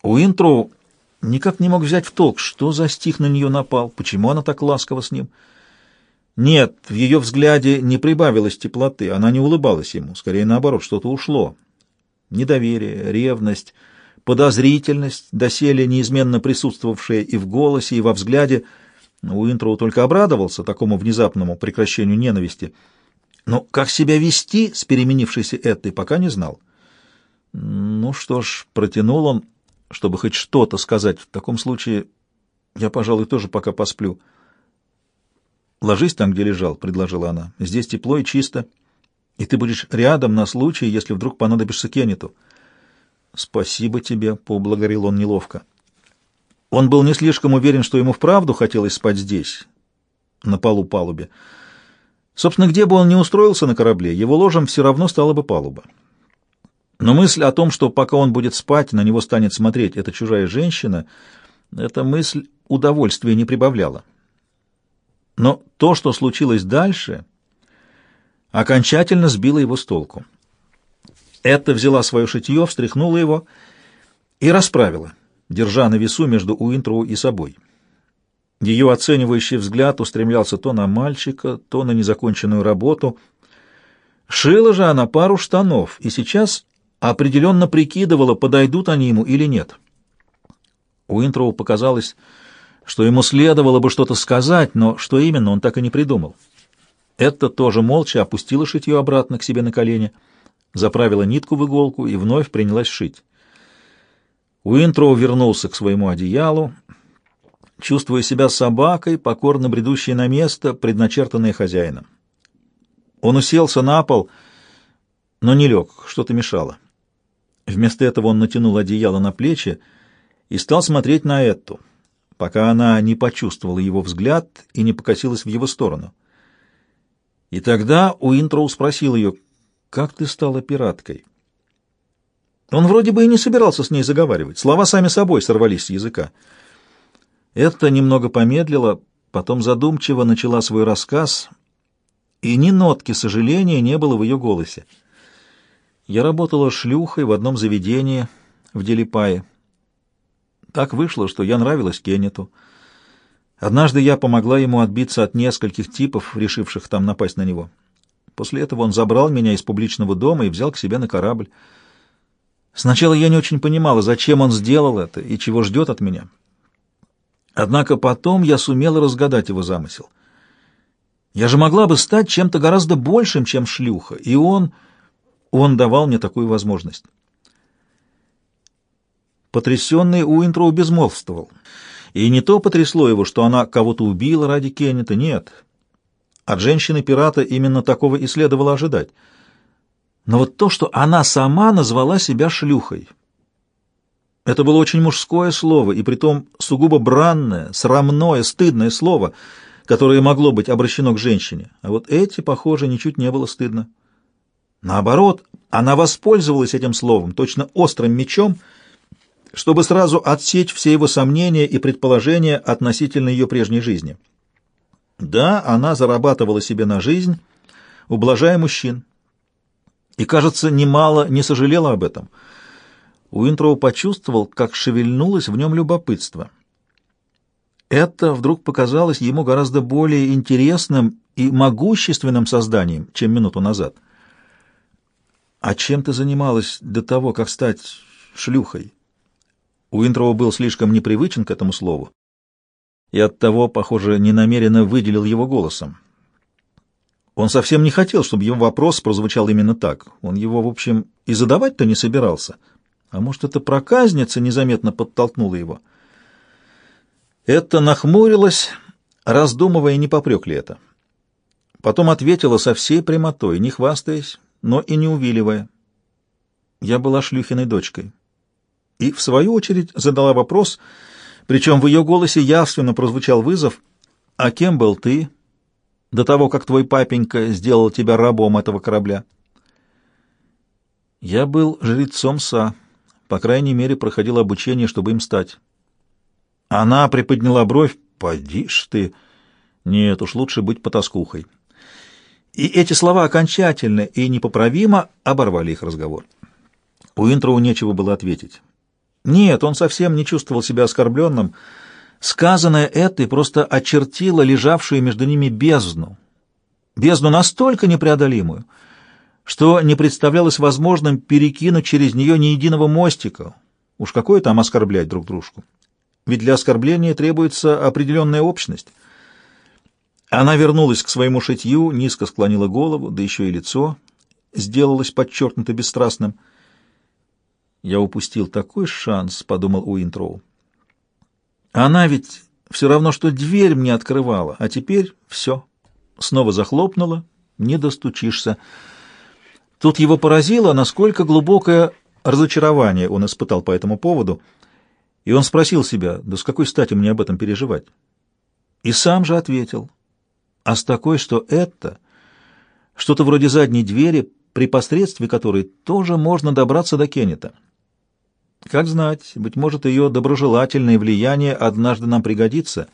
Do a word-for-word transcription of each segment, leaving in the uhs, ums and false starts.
Уинтроу никак не мог взять в толк, что за стих на нее напал, почему она так ласкова с ним. Нет, в ее взгляде не прибавилось теплоты, она не улыбалась ему, скорее наоборот, что-то ушло. Недоверие, ревность, подозрительность, доселе неизменно присутствовавшая и в голосе, и во взгляде. Уинтроу только обрадовался такому внезапному прекращению ненависти, но как себя вести с переменившейся Эттой, пока не знал. Ну что ж, протянул он, чтобы хоть что-то сказать. В таком случае я, пожалуй, тоже пока посплю. «Ложись там, где лежал», — предложила она. «Здесь тепло и чисто, и ты будешь рядом на случай, если вдруг понадобишься Кеннету». «Спасибо тебе», — поблагодарил он неловко. Он был не слишком уверен, что ему вправду хотелось спать здесь, на полу палубе. Собственно, где бы он ни устроился на корабле, его ложем все равно стала бы палуба. Но мысль о том, что пока он будет спать, на него станет смотреть эта чужая женщина, эта мысль удовольствия не прибавляла. Но то, что случилось дальше, окончательно сбило его с толку. Эта взяла свое шитье, встряхнула его и расправила, держа на весу между Уинтроу и собой. Ее оценивающий взгляд устремлялся то на мальчика, то на незаконченную работу. Шила же она пару штанов, и сейчас определенно прикидывала, подойдут они ему или нет. Уинтроу показалось, что ему следовало бы что-то сказать, но что именно, он так и не придумал. Эта тоже молча опустила шитье обратно к себе на колени, заправила нитку в иголку и вновь принялась шить. Уинтроу вернулся к своему одеялу, чувствуя себя собакой, покорно бредущей на место, предначертанное хозяином. Он уселся на пол, но не лег, что-то мешало. Вместо этого он натянул одеяло на плечи и стал смотреть на Этту, пока она не почувствовала его взгляд и не покосилась в его сторону. И тогда Уинтроу спросил ее: «Как ты стала пираткой?» Он вроде бы и не собирался с ней заговаривать, слова сами собой сорвались с языка. Этта немного помедлила, потом задумчиво начала свой рассказ, и ни нотки сожаления не было в ее голосе. «Я работала шлюхой в одном заведении в Делипае. Так вышло, что я нравилась Кеннету. Однажды я помогла ему отбиться от нескольких типов, решивших там напасть на него. После этого он забрал меня из публичного дома и взял к себе на корабль. Сначала я не очень понимала, зачем он сделал это и чего ждет от меня. Однако потом я сумела разгадать его замысел. Я же могла бы стать чем-то гораздо большим, чем шлюха, и он... он давал мне такую возможность». Потрясенный Уинтроу безмолвствовал. И не то потрясло его, что она кого-то убила ради Кеннета, нет. От женщины-пирата именно такого и следовало ожидать. Но вот то, что она сама назвала себя шлюхой, это было очень мужское слово, и притом сугубо бранное, срамное, стыдное слово, которое могло быть обращено к женщине. А вот эти, похоже, ничуть не было стыдно. Наоборот, она воспользовалась этим словом, точно острым мечом, чтобы сразу отсечь все его сомнения и предположения относительно ее прежней жизни. Да, она зарабатывала себе на жизнь, ублажая мужчин. И, кажется, немало не сожалела об этом. Уинтроу почувствовал, как шевельнулось в нем любопытство. Это вдруг показалось ему гораздо более интересным и могущественным созданием, чем минуту назад. «А чем ты занималась до того, как стать шлюхой?» Уинтроу был слишком непривычен к этому слову и оттого, похоже, ненамеренно выделил его голосом. Он совсем не хотел, чтобы его вопрос прозвучал именно так. Он его, в общем, и задавать-то не собирался. А может, эта проказница незаметно подтолкнула его? Это нахмурилась, раздумывая, не попрек ли это. Потом ответила со всей прямотой, не хвастаясь, но и не увиливая. «Я была шлюхиной дочкой». И, в свою очередь, задала вопрос, причем в ее голосе явственно прозвучал вызов: «А кем был ты до того, как твой папенька сделал тебя рабом этого корабля?» «Я был жрецом Са, по крайней мере, проходил обучение, чтобы им стать». Она приподняла бровь. «Поди ж ты! Нет уж, лучше быть потаскухой». И эти слова окончательно и непоправимо оборвали их разговор. Уинтроу нечего было ответить. Нет, он совсем не чувствовал себя оскорбленным. Сказанное этой просто очертило лежавшую между ними бездну. Бездну настолько непреодолимую, что не представлялось возможным перекинуть через нее ни единого мостика. Уж какое там оскорблять друг дружку. Ведь для оскорбления требуется определенная общность. Она вернулась к своему шитью, низко склонила голову, да еще и лицо сделалось подчеркнуто бесстрастным. «Я упустил такой шанс», — подумал Уинтроу. «Она ведь все равно, что дверь мне открывала, а теперь все». Снова захлопнула, не достучишься. Тут его поразило, насколько глубокое разочарование он испытал по этому поводу, и он спросил себя, да с какой стати мне об этом переживать? И сам же ответил, а с такой, что это что-то вроде задней двери, при посредстве которой тоже можно добраться до Кеннета. Как знать, быть может, ее доброжелательное влияние однажды нам пригодится.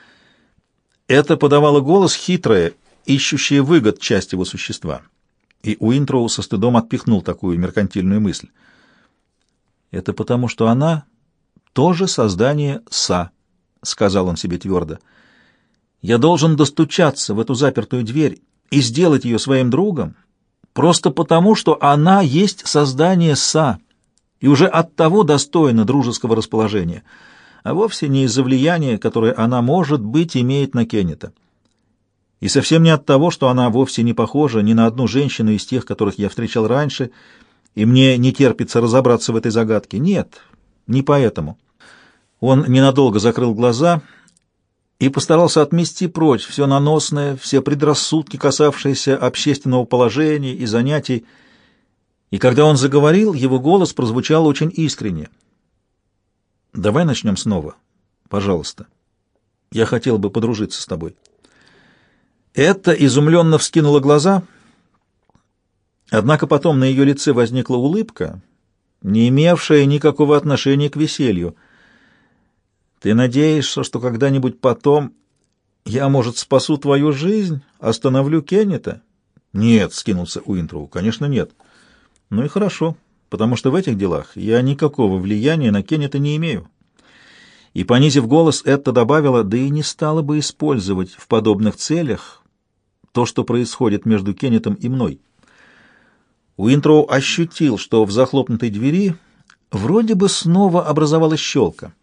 Это подавало голос хитрое, ищущее выгод часть его существа. И Уинтроу со стыдом отпихнул такую меркантильную мысль. «Это потому, что она тоже создание Са», — сказал он себе твердо. «Я должен достучаться в эту запертую дверь и сделать ее своим другом, просто потому, что она есть создание Са, и уже оттого достойна дружеского расположения, а вовсе не из-за влияния, которое она, может быть, имеет на Кеннета. И совсем не от того, что она вовсе не похожа ни на одну женщину из тех, которых я встречал раньше, и мне не терпится разобраться в этой загадке. Нет, не поэтому». Он ненадолго закрыл глаза и постарался отмести прочь все наносное, все предрассудки, касавшиеся общественного положения и занятий. И когда он заговорил, его голос прозвучал очень искренне. «Давай начнем снова, пожалуйста. Я хотел бы подружиться с тобой». Это изумленно вскинула глаза, однако потом на ее лице возникла улыбка, не имевшая никакого отношения к веселью. «Ты надеешься, что когда-нибудь потом я, может, спасу твою жизнь, остановлю Кеннета?» «Нет», — скинулся Уинтроу, — «конечно, нет». «Ну и хорошо, потому что в этих делах я никакого влияния на Кеннета не имею». И, понизив голос, Этта добавила, да и не стала бы использовать в подобных целях то, что происходит между Кеннетом и мной. Уинтроу ощутил, что в захлопнутой двери вроде бы снова образовалась щелка.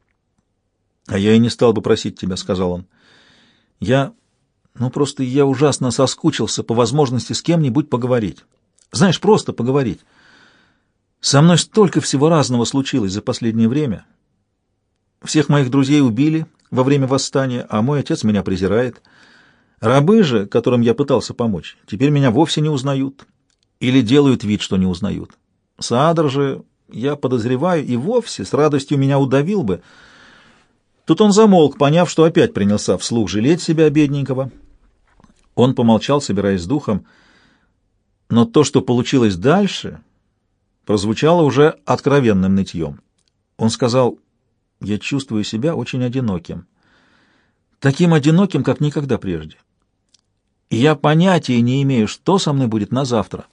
«А я и не стал бы просить тебя», — сказал он. «Я... ну просто я ужасно соскучился по возможности с кем-нибудь поговорить. Знаешь, просто поговорить. Со мной столько всего разного случилось за последнее время. Всех моих друзей убили во время восстания, а мой отец меня презирает. Рабы же, которым я пытался помочь, теперь меня вовсе не узнают или делают вид, что не узнают. Саадр же, я подозреваю, и вовсе с радостью меня удавил бы». Тут он замолк, поняв, что опять принялся вслух жалеть себя, бедненького. Он помолчал, собираясь с духом, но то, что получилось дальше, прозвучало уже откровенным нытьем. Он сказал: «Я чувствую себя очень одиноким, таким одиноким, как никогда прежде. И я понятия не имею, что со мной будет на завтра».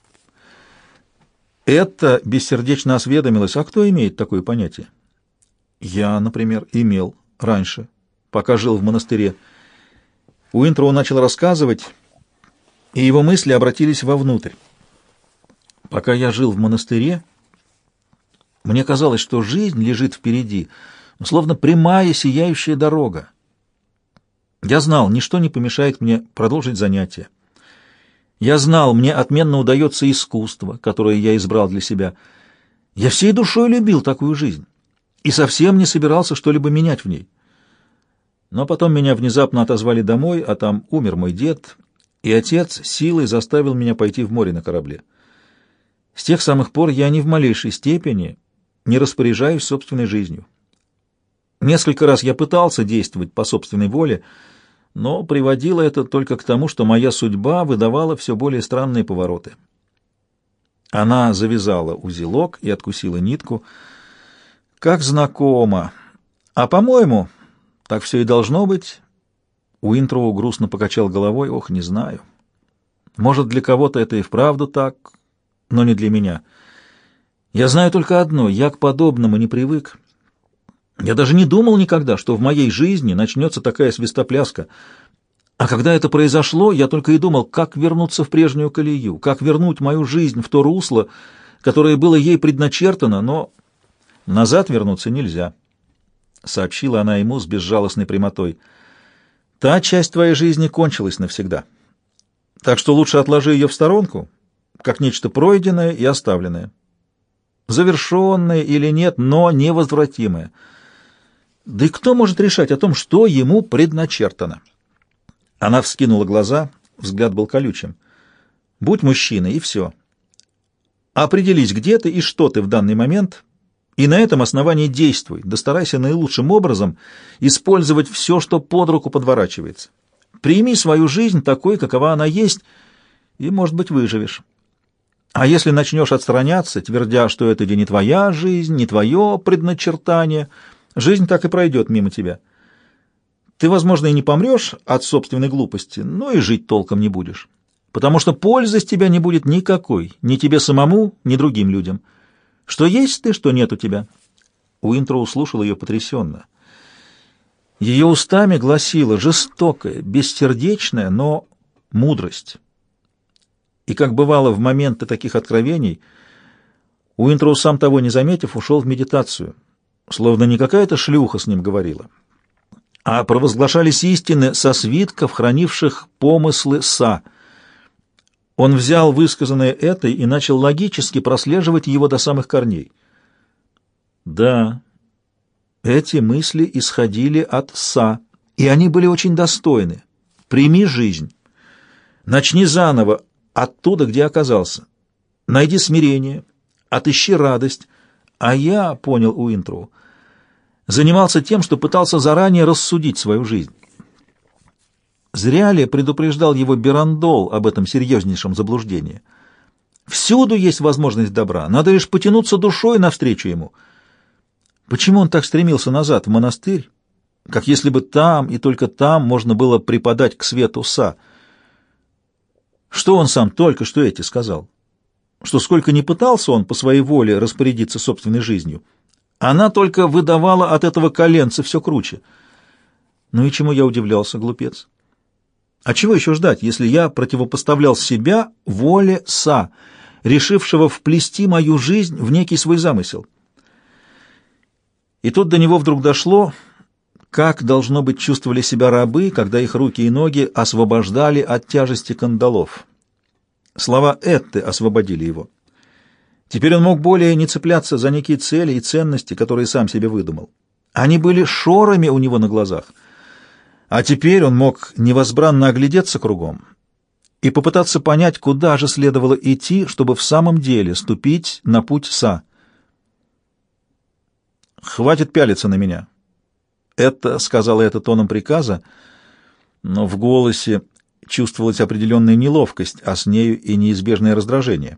Это бессердечно осведомилась: «А кто имеет такое понятие?» «Я, например, имел раньше, пока жил в монастыре». Уинтроу начал рассказывать, и его мысли обратились вовнутрь. «Пока я жил в монастыре, мне казалось, что жизнь лежит впереди, словно прямая сияющая дорога. Я знал, ничто не помешает мне продолжить занятия. Я знал, мне отменно удается искусство, которое я избрал для себя. Я всей душой любил такую жизнь и совсем не собирался что-либо менять в ней. Но потом меня внезапно отозвали домой, а там умер мой дед, и отец силой заставил меня пойти в море на корабле. С тех самых пор я ни в малейшей степени не распоряжаюсь собственной жизнью. Несколько раз я пытался действовать по собственной воле, но приводило это только к тому, что моя судьба выдавала все более странные повороты». Она завязала узелок и откусила нитку. «Как знакомо. А, по-моему, так все и должно быть». Уинтроу грустно покачал головой. «Ох, не знаю. Может, для кого-то это и вправду так, но не для меня. Я знаю только одно — я к подобному не привык. Я даже не думал никогда, что в моей жизни начнется такая свистопляска. А когда это произошло, я только и думал, как вернуться в прежнюю колею, как вернуть мою жизнь в то русло, которое было ей предначертано, но назад вернуться нельзя, — сообщила она ему с безжалостной прямотой. Та часть твоей жизни кончилась навсегда. Так что лучше отложи ее в сторонку, как нечто пройденное и оставленное. Завершенное или нет, но невозвратимое. Да и кто может решать о том, что ему предначертано? Она вскинула глаза, взгляд был колючим. Будь мужчиной, и все. Определись, где ты и что ты в данный момент, и на этом основании действуй, да старайся наилучшим образом использовать все, что под руку подворачивается. Прими свою жизнь такой, какова она есть, и, может быть, выживешь. А если начнешь отстраняться, твердя, что это не твоя жизнь, не твое предначертание, жизнь так и пройдет мимо тебя. Ты, возможно, и не помрешь от собственной глупости, но и жить толком не будешь, потому что пользы с тебя не будет никакой, ни тебе самому, ни другим людям. Что есть ты, что нет у тебя. Уинтроу слушал ее потрясенно. Ее устами гласила жестокая, бессердечная, но мудрость. И, как бывало в моменты таких откровений, Уинтроу, сам того не заметив, ушел в медитацию, словно не какая-то шлюха с ним говорила, а провозглашались истины со свитков, хранивших помыслы Са. Он взял высказанное этой и начал логически прослеживать его до самых корней. Да, эти мысли исходили от Са, и они были очень достойны. Прими жизнь. Начни заново оттуда, где оказался. Найди смирение, отыщи радость. А я, понял Уинтроу, занимался тем, что пытался заранее рассудить свою жизнь. Зря ли предупреждал его Берандол об этом серьезнейшем заблуждении? Всюду есть возможность добра, надо лишь потянуться душой навстречу ему. Почему он так стремился назад, в монастырь, как если бы там и только там можно было преподать к свету Са? Что он сам только что эти сказал? Что сколько ни пытался он по своей воле распорядиться собственной жизнью, она только выдавала от этого коленца все круче. Ну и чему я удивлялся, глупец? А чего еще ждать, если я противопоставлял себя воле Са, решившего вплести мою жизнь в некий свой замысел? И тут до него вдруг дошло, как, должно быть, чувствовали себя рабы, когда их руки и ноги освобождали от тяжести кандалов. Слова Этты освободили его. Теперь он мог более не цепляться за некие цели и ценности, которые сам себе выдумал. Они были шорами у него на глазах. А теперь он мог невозбранно оглядеться кругом и попытаться понять, куда же следовало идти, чтобы в самом деле ступить на путь Са. «Хватит пялиться на меня», — это сказала это тоном приказа, но в голосе чувствовалась определенная неловкость, а с нею и неизбежное раздражение.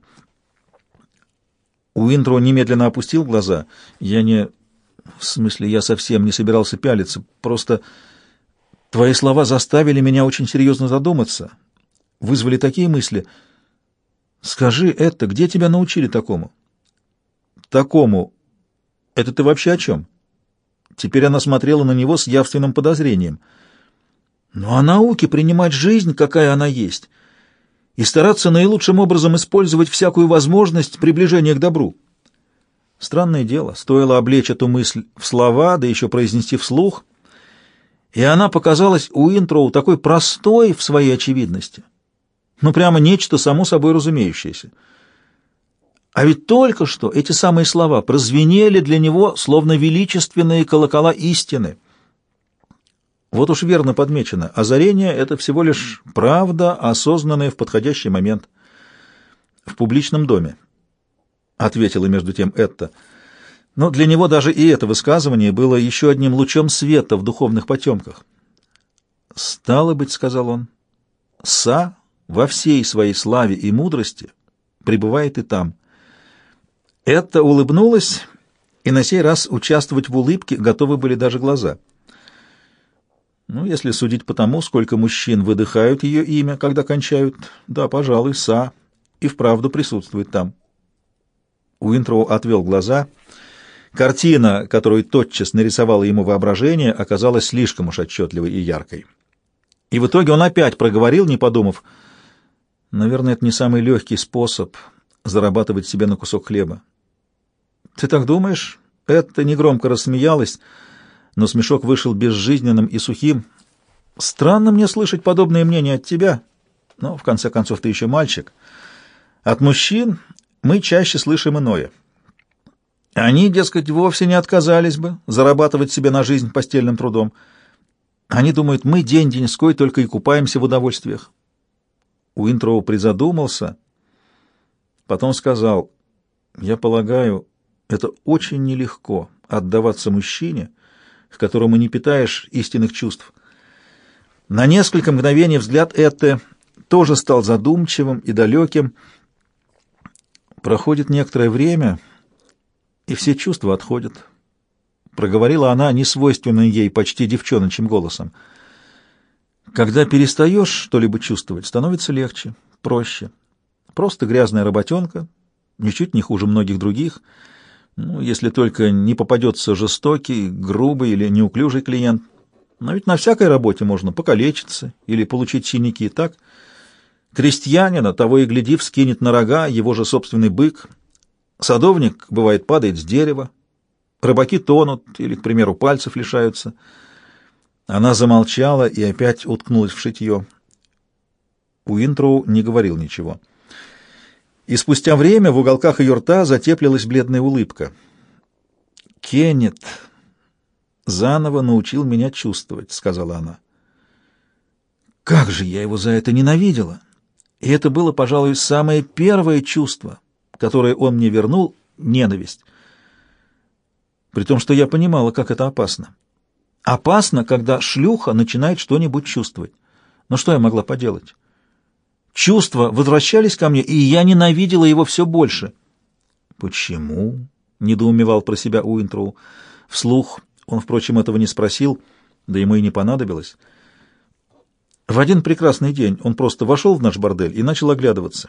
Уинтроу немедленно опустил глаза. «Я не... В смысле, я совсем не собирался пялиться. Просто твои слова заставили меня очень серьезно задуматься, вызвали такие мысли. Скажи это, где тебя научили такому?» «Такому? Это ты вообще о чем?» Теперь она смотрела на него с явственным подозрением. «Ну, о науке принимать жизнь, какая она есть, и стараться наилучшим образом использовать всякую возможность приближения к добру». Странное дело, стоило облечь эту мысль в слова, да еще произнести вслух, и она показалась Уинтроу такой простой в своей очевидности. Ну, прямо нечто само собой разумеющееся. А ведь только что эти самые слова прозвенели для него, словно величественные колокола истины. Вот уж верно подмечено, озарение — это всего лишь правда, осознанная в подходящий момент. «В публичном доме», — ответила между тем Этта. Но для него даже и это высказывание было еще одним лучом света в духовных потемках. «Стало быть, — сказал он, — Са во всей своей славе и мудрости пребывает и там». Этта улыбнулась, и на сей раз участвовать в улыбке готовы были даже глаза. Ну, если судить по тому, сколько мужчин выдыхают ее имя, когда кончают, да, пожалуй, Са и вправду присутствует там. Уинтроу отвел глаза. Картина, которую тотчас нарисовало ему воображение, оказалась слишком уж отчетливой и яркой. И в итоге он опять проговорил, не подумав: «Наверное, это не самый легкий способ зарабатывать себе на кусок хлеба». «Ты так думаешь?» Это негромко рассмеялась, но смешок вышел безжизненным и сухим. «Странно мне слышать подобное мнение от тебя, но, в конце концов, ты еще мальчик. От мужчин мы чаще слышим иное. Они, дескать, вовсе не отказались бы зарабатывать себе на жизнь постельным трудом. Они думают, мы день-деньской только и купаемся в удовольствиях». Уинтроу призадумался, потом сказал: «Я полагаю, это очень нелегко — отдаваться мужчине, к которому не питаешь истинных чувств». На несколько мгновений взгляд Этты тоже стал задумчивым и далеким. «Проходит некоторое время, и все чувства отходят», — проговорила она несвойственным ей почти девчоночьим голосом. «Когда перестаешь что-либо чувствовать, становится легче, проще. Просто грязная работенка, ничуть не хуже многих других, ну, если только не попадется жестокий, грубый или неуклюжий клиент. Но ведь на всякой работе можно покалечиться или получить синяки, так? Крестьянина, того и гляди, вскинет на рога его же собственный бык. Садовник, бывает, падает с дерева. Рыбаки тонут или, к примеру, пальцев лишаются». Она замолчала и опять уткнулась в шитье. Уинтроу не говорил ничего. И спустя время в уголках ее рта затеплилась бледная улыбка. «Кеннет заново научил меня чувствовать», — сказала она. «Как же я его за это ненавидела! И это было, пожалуй, самое первое чувство, которое он мне вернул — ненависть. При том, что я понимала, как это опасно. Опасно, когда шлюха начинает что-нибудь чувствовать. Но что я могла поделать? Чувства возвращались ко мне, и я ненавидела его все больше». «Почему?» — недоумевал про себя Уинтроу. Вслух он, впрочем, этого не спросил, да ему и не понадобилось. В один прекрасный день он просто вошел в наш бордель и начал оглядываться.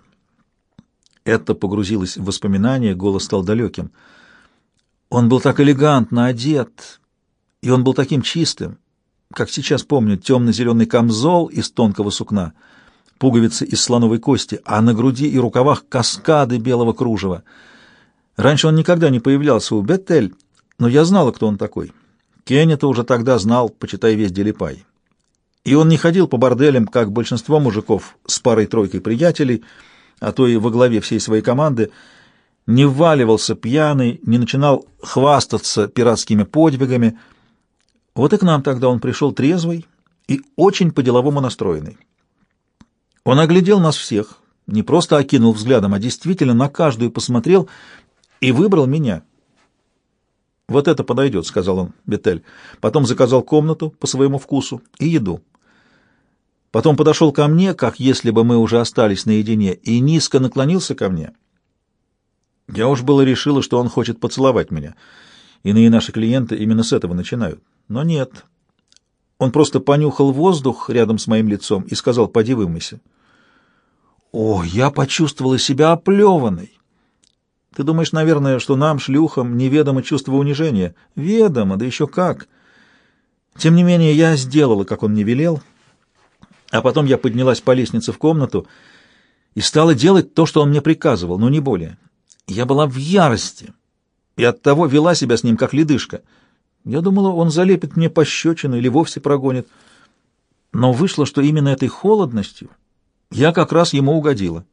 Это погрузилось в воспоминания, голос стал далеким. Он был так элегантно одет, и он был таким чистым, как сейчас помню, темно-зеленый камзол из тонкого сукна, пуговицы из слоновой кости, а на груди и рукавах каскады белого кружева. Раньше он никогда не появлялся у Бетель, но я знала, кто он такой. Кеннета уже тогда знал, почитай, весь Делипай. И он не ходил по борделям, как большинство мужиков, с парой-тройкой приятелей, а то и во главе всей своей команды, не вваливался пьяный, не начинал хвастаться пиратскими подвигами. Вот и к нам тогда он пришел трезвый и очень по-деловому настроенный. Он оглядел нас всех, не просто окинул взглядом, а действительно на каждую посмотрел и выбрал меня. «Вот это подойдет», — сказал он Бетель. Потом заказал комнату по своему вкусу и еду. Потом подошел ко мне, как если бы мы уже остались наедине, и низко наклонился ко мне. Я уж было решила, что он хочет поцеловать меня. Иные наши клиенты именно с этого начинают. Но нет. Он просто понюхал воздух рядом с моим лицом и сказал: «Поди вымойся». О, я почувствовала себя оплеванной. Ты думаешь, наверное, что нам, шлюхам, неведомо чувство унижения? Ведомо, да еще как. Тем не менее, я сделала, как он мне велел, а потом я поднялась по лестнице в комнату и стала делать то, что он мне приказывал, но не более. Я была в ярости и оттого вела себя с ним, как ледышка. Я думала, он залепит мне пощечину или вовсе прогонит. Но вышло, что именно этой холодностью я как раз ему угодила.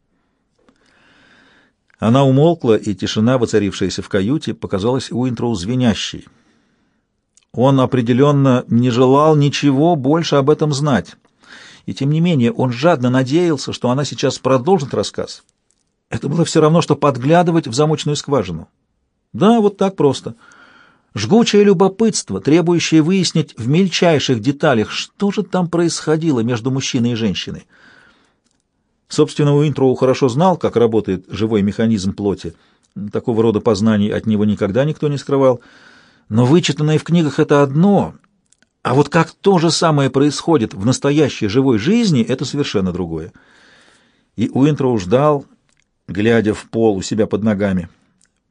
Она умолкла, и тишина, воцарившаяся в каюте, показалась Уинтроу звенящей. Он определенно не желал ничего больше об этом знать. И тем не менее он жадно надеялся, что она сейчас продолжит рассказ. Это было все равно, что подглядывать в замочную скважину. Да, вот так просто. Жгучее любопытство, требующее выяснить в мельчайших деталях, что же там происходило между мужчиной и женщиной. Собственно, Уинтроу хорошо знал, как работает живой механизм плоти. Такого рода познаний от него никогда никто не скрывал. Но вычитанное в книгах — это одно, а вот как то же самое происходит в настоящей живой жизни — это совершенно другое. И Уинтроу ждал, глядя в пол у себя под ногами.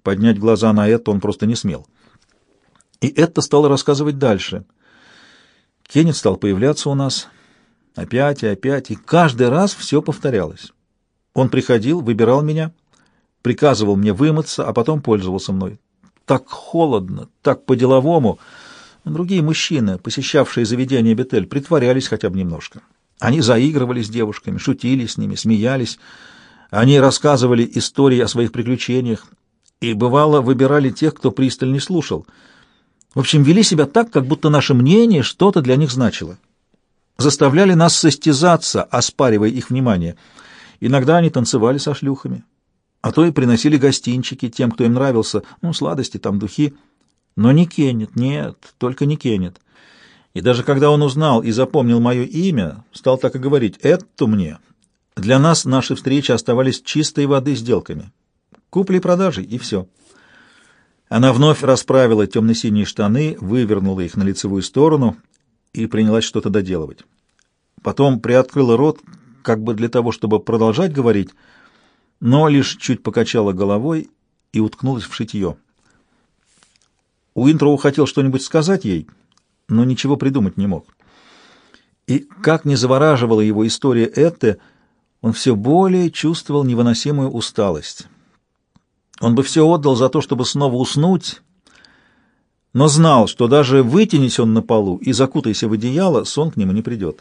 Поднять глаза на это он просто не смел. И это стало рассказывать дальше. Кеннет стал появляться у нас опять и опять, и каждый раз все повторялось. Он приходил, выбирал меня, приказывал мне вымыться, а потом пользовался мной. Так холодно, так по-деловому. Другие мужчины, посещавшие заведение Бетель, притворялись хотя бы немножко. Они заигрывали с девушками, шутили с ними, смеялись. Они рассказывали истории о своих приключениях и, бывало, выбирали тех, кто пристально слушал. В общем, вели себя так, как будто наше мнение что-то для них значило. Заставляли нас состязаться, оспаривая их внимание. Иногда они танцевали со шлюхами, а то и приносили гостинчики тем, кто им нравился, ну, сладости, там, духи. Но не Кеннет, нет, только не Кеннет. И даже когда он узнал и запомнил мое имя, стал так и говорить: «Это мне». Для нас наши встречи оставались чистой воды сделками. Купли-продажи, и все. Она вновь расправила темно-синие штаны, вывернула их на лицевую сторону и принялась что-то доделывать. Потом приоткрыла рот, как бы для того, чтобы продолжать говорить, но лишь чуть покачала головой и уткнулась в шитье. Уинтроу хотел что-нибудь сказать ей, но ничего придумать не мог. И как ни завораживала его история Этты, он все более чувствовал невыносимую усталость. Он бы все отдал за то, чтобы снова уснуть, но знал, что даже вытянись он на полу и закутайся в одеяло, сон к нему не придет.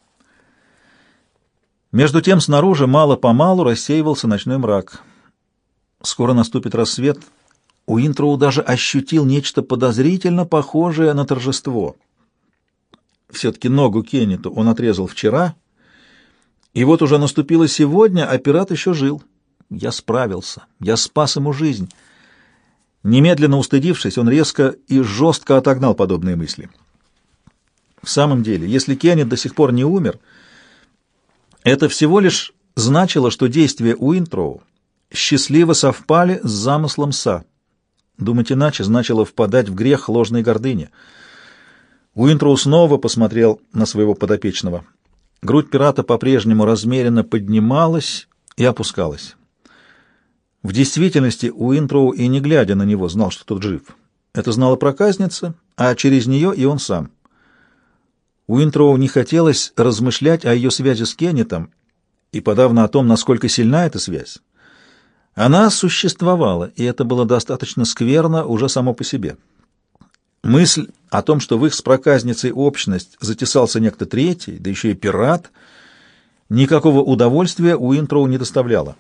Между тем снаружи мало-помалу рассеивался ночной мрак. Скоро наступит рассвет. Уинтроу даже ощутил нечто подозрительно похожее на торжество. Все-таки ногу Кеннету он отрезал вчера, и вот уже наступило сегодня, а пират еще жил. Я справился, я спас ему жизнь. Немедленно устыдившись, он резко и жестко отогнал подобные мысли. В самом деле, если Кеннет до сих пор не умер, это всего лишь значило, что действия Уинтроу счастливо совпали с замыслом Са. Думать иначе значило впадать в грех ложной гордыни. Уинтроу снова посмотрел на своего подопечного. Грудь пирата по-прежнему размеренно поднималась и опускалась. В действительности Уинтроу и не глядя на него знал, что тот жив. Это знала проказница, а через нее и он сам. Уинтроу не хотелось размышлять о ее связи с Кеннетом и подавно о том, насколько сильна эта связь. Она существовала, и это было достаточно скверно уже само по себе. Мысль о том, что в их с проказницей общность затесался некто третий, да еще и пират, никакого удовольствия Уинтроу не доставляла.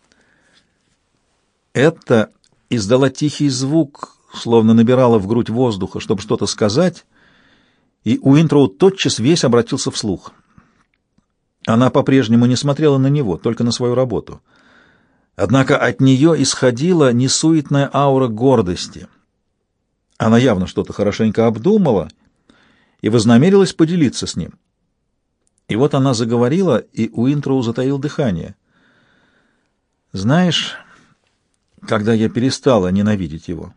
Это издала тихий звук, словно набирала в грудь воздуха, чтобы что-то сказать, и Уинтроу тотчас весь обратился вслух. Она по-прежнему не смотрела на него, только на свою работу. Однако от нее исходила несуетная аура гордости. Она явно что-то хорошенько обдумала и вознамерилась поделиться с ним. И вот она заговорила, и Уинтроу затаил дыхание. «Знаешь, когда я перестала ненавидеть его,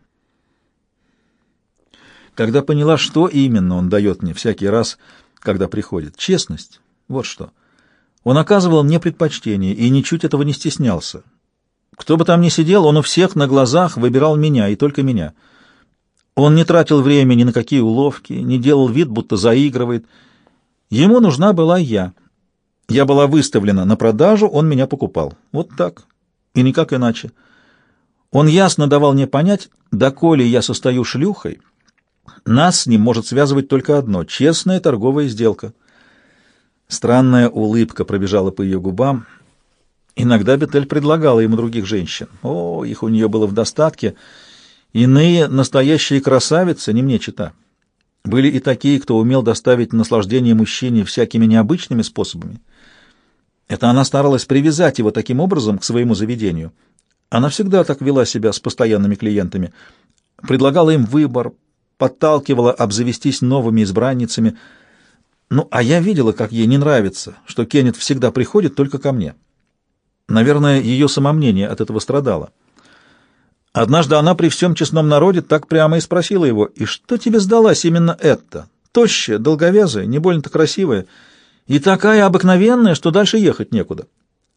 когда поняла, что именно он дает мне всякий раз, когда приходит, честность, вот что. Он оказывал мне предпочтение и ничуть этого не стеснялся. Кто бы там ни сидел, он у всех на глазах выбирал меня, и только меня. Он не тратил время ни на какие уловки, не делал вид, будто заигрывает. Ему нужна была я. Я была выставлена на продажу, он меня покупал. Вот так. И никак иначе. Он ясно давал мне понять, доколе я состою шлюхой, нас с ним может связывать только одно — честная торговая сделка. Странная улыбка пробежала по ее губам. Иногда Бетель предлагала ему других женщин. О, их у нее было в достатке. Иные настоящие красавицы, не мне чета. Были и такие, кто умел доставить наслаждение мужчине всякими необычными способами. Это она старалась привязать его таким образом к своему заведению. Она всегда так вела себя с постоянными клиентами. Предлагала им выбор, подталкивала обзавестись новыми избранницами. Ну, а я видела, как ей не нравится, что Кеннет всегда приходит только ко мне. Наверное, ее самомнение от этого страдало. Однажды она при всем честном народе так прямо и спросила его: «И что тебе сдалась именно эта? Тощая, долговязая, не больно-то красивая, и такая обыкновенная, что дальше ехать некуда.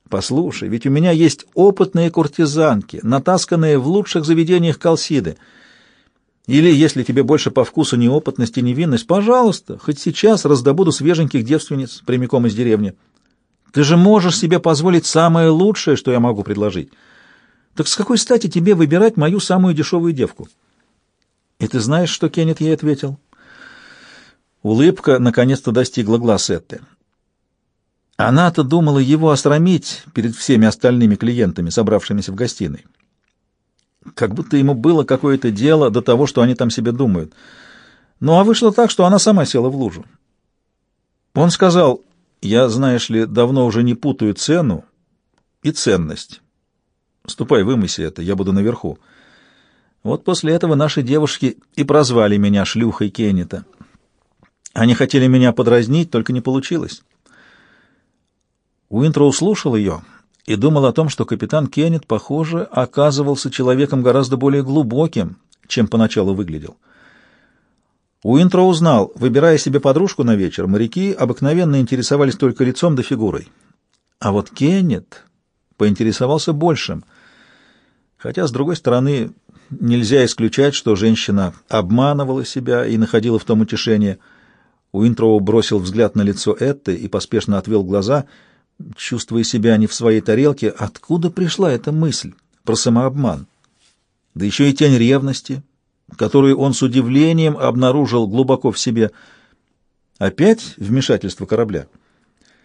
Послушай, ведь у меня есть опытные куртизанки, натасканные в лучших заведениях Колсиды. Или, если тебе больше по вкусу неопытность и невинность, пожалуйста, хоть сейчас раздобуду свеженьких девственниц прямиком из деревни. Ты же можешь себе позволить самое лучшее, что я могу предложить. Так с какой стати тебе выбирать мою самую дешевую девку? И ты знаешь, что Кеннет ей ответил? Улыбка наконец-то достигла глаз Этты. Она-то думала его осрамить перед всеми остальными клиентами, собравшимися в гостиной. Как будто ему было какое-то дело до того, что они там себе думают. Ну, а вышло так, что она сама села в лужу. Он сказал: «Я, знаешь ли, давно уже не путаю цену и ценность. Ступай, вымыси это, я буду наверху». Вот после этого наши девушки и прозвали меня шлюхой Кеннета. Они хотели меня подразнить, только не получилось. Уинтроу слушал ее и думал о том, что капитан Кеннет, похоже, оказывался человеком гораздо более глубоким, чем поначалу выглядел. Уинтроу знал, выбирая себе подружку на вечер, моряки обыкновенно интересовались только лицом да фигурой. А вот Кеннет поинтересовался большим. Хотя, с другой стороны, нельзя исключать, что женщина обманывала себя и находила в том утешение. Уинтроу бросил взгляд на лицо Этты и поспешно отвел глаза, чувствуя себя не в своей тарелке. Откуда пришла эта мысль про самообман? Да еще и тень ревности, которую он с удивлением обнаружил глубоко в себе. Опять вмешательство корабля.